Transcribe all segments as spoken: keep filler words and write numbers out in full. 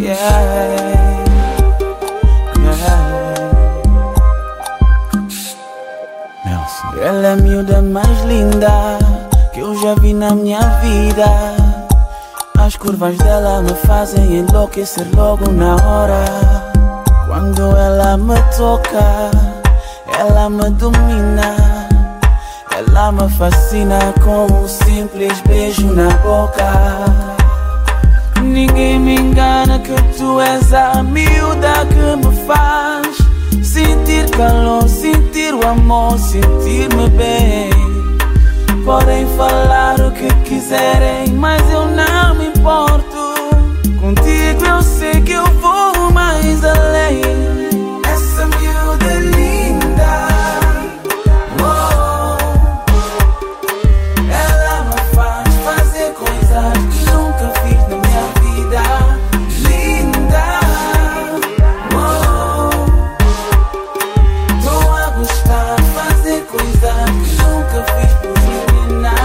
yeah, yeah. Nelson. Ela é a miúda mais linda que eu já vi na minha vida. As curvas dela me fazem enlouquecer logo na hora. Quando ela me toca, ela me domina. Ela me fascina com um simples beijo na boca. Ninguém me engana que tu és a miúda que me faz sentir calor, sentir o amor, sentir-me bem. Podem falar o que quiserem, mas eu não me importo. Contigo eu sei que eu vou mais além. Essa miúda é linda, oh. Ela me faz fazer coisas que nunca fiz na minha vida. Linda, oh. Tô a gostar de fazer coisas que nunca fiz por menina.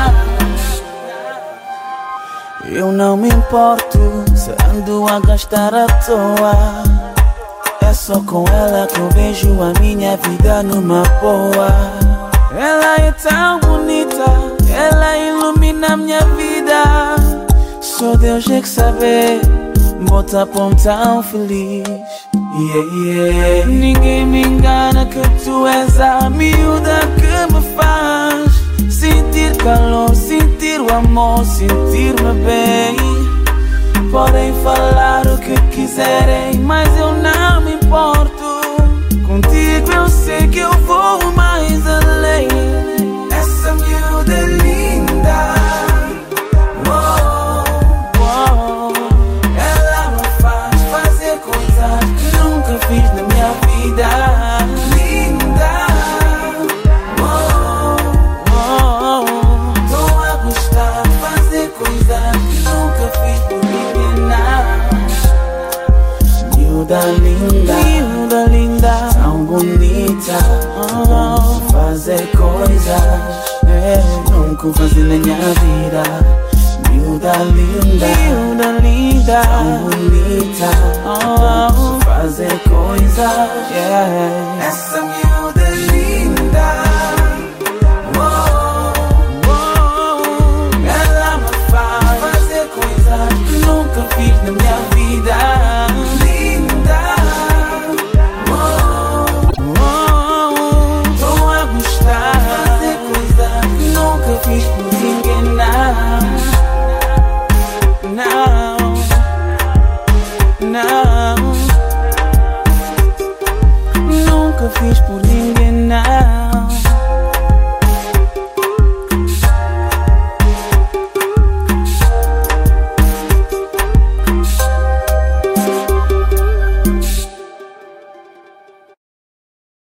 Eu não me importo se ando a gastar à toa. É só com ela que eu vejo a minha vida numa boa. Ela é tão bonita, ela ilumina a minha vida. Só Deus é que sabe, bota pão tão feliz. Yeah, yeah. Ninguém me engana que tu és a miúda que me faz sentir calor, sentir o amor, sentir-me bem. Podem falar o que quiserem, mas eu não me importo. Contigo eu sei que eu vou mais além. Essa miúda é linda, oh, oh. Ela me faz fazer coisas que nunca fiz na minha vida. Linda, oh, oh. Tô a gostar de fazer coisas que nunca fiz por menina. Miúda linda, miúda linda, tão bonita, oh, fazer coisas é, nunca fazer na minha vida. Miúda linda, miúda linda, tão bonita, oh, fazer coisas, yeah. Essa miúda